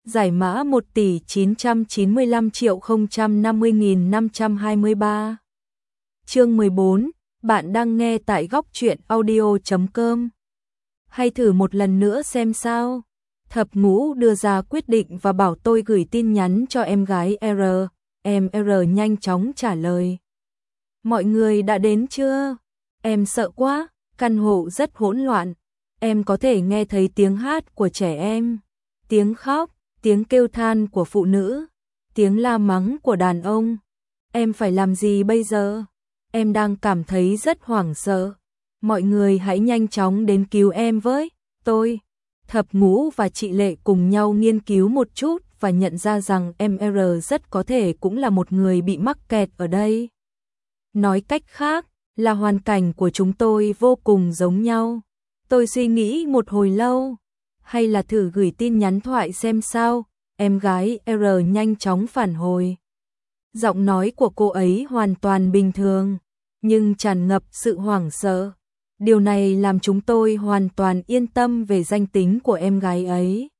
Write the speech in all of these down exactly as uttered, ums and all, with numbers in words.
Giải mã một tỷ chín trăm chín mươi lăm triệu không trăm năm mươi nghìn năm trăm hai mươi ba. Chương mười bốn, bạn đang nghe tại góc truyện audio chấm com. Hay thử một lần nữa xem sao? Thập Ngũ đưa ra quyết định và bảo tôi gửi tin nhắn cho em gái R. Em R nhanh chóng trả lời. Mọi người đã đến chưa? Em sợ quá, căn hộ rất hỗn loạn. Em có thể nghe thấy tiếng hát của trẻ em, tiếng khóc, tiếng kêu than của phụ nữ, tiếng la mắng của đàn ông. Em phải làm gì bây giờ? Em đang cảm thấy rất hoảng sợ. Mọi người hãy nhanh chóng đến cứu em với. Tôi, Thập Ngũ và chị Lệ cùng nhau nghiên cứu một chút và nhận ra rằng em R rất có thể cũng là một người bị mắc kẹt ở đây. Nói cách khác, là hoàn cảnh của chúng tôi vô cùng giống nhau. Tôi suy nghĩ một hồi lâu, hay là thử gửi tin nhắn thoại xem sao? Em gái R nhanh chóng phản hồi. Giọng nói của cô ấy hoàn toàn bình thường, nhưng tràn ngập sự hoảng sợ. Điều này làm chúng tôi hoàn toàn yên tâm về danh tính của em gái ấy.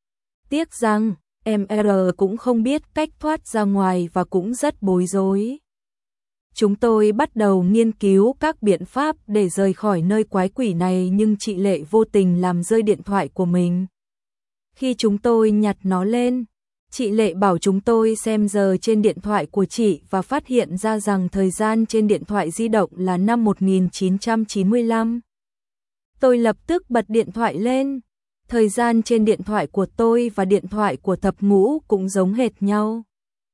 Tiếc rằng, em R cũng không biết cách thoát ra ngoài và cũng rất bối rối. Chúng tôi bắt đầu nghiên cứu các biện pháp để rời khỏi nơi quái quỷ này, nhưng chị Lệ vô tình làm rơi điện thoại của mình. Khi chúng tôi nhặt nó lên, chị Lệ bảo chúng tôi xem giờ trên điện thoại của chị và phát hiện ra rằng thời gian trên điện thoại di động là năm một nghìn chín trăm chín mươi lăm. Tôi lập tức bật điện thoại lên. Thời gian trên điện thoại của tôi và điện thoại của Thập Ngũ cũng giống hệt nhau.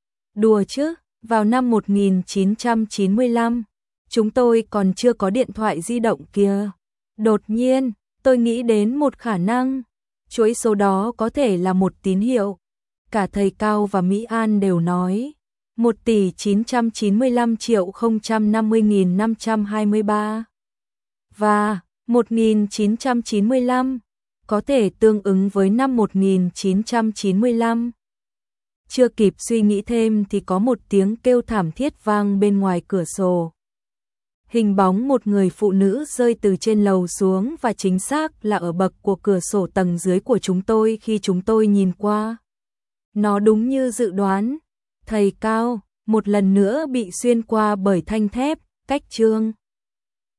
Đùa chứ, vào năm một nghìn chín trăm chín mươi lăm, chúng tôi còn chưa có điện thoại di động kìa. Đột nhiên, tôi nghĩ đến một khả năng. Chuỗi số đó có thể là một tín hiệu. Cả thầy Cao và Mỹ An đều nói một tỷ chín trăm chín mươi lăm triệu không trăm năm mươi nghìn năm trăm hai mươi ba và một nghìn chín trăm chín mươi lăm có thể tương ứng với năm một nghìn chín trăm chín mươi lăm. Chưa kịp suy nghĩ thêm thì có một tiếng kêu thảm thiết vang bên ngoài cửa sổ. Hình bóng một người phụ nữ rơi từ trên lầu xuống và chính xác là ở bậc của cửa sổ tầng dưới của chúng tôi khi chúng tôi nhìn qua. Nó đúng như dự đoán, thầy Cao một lần nữa bị xuyên qua bởi thanh thép, cách chương.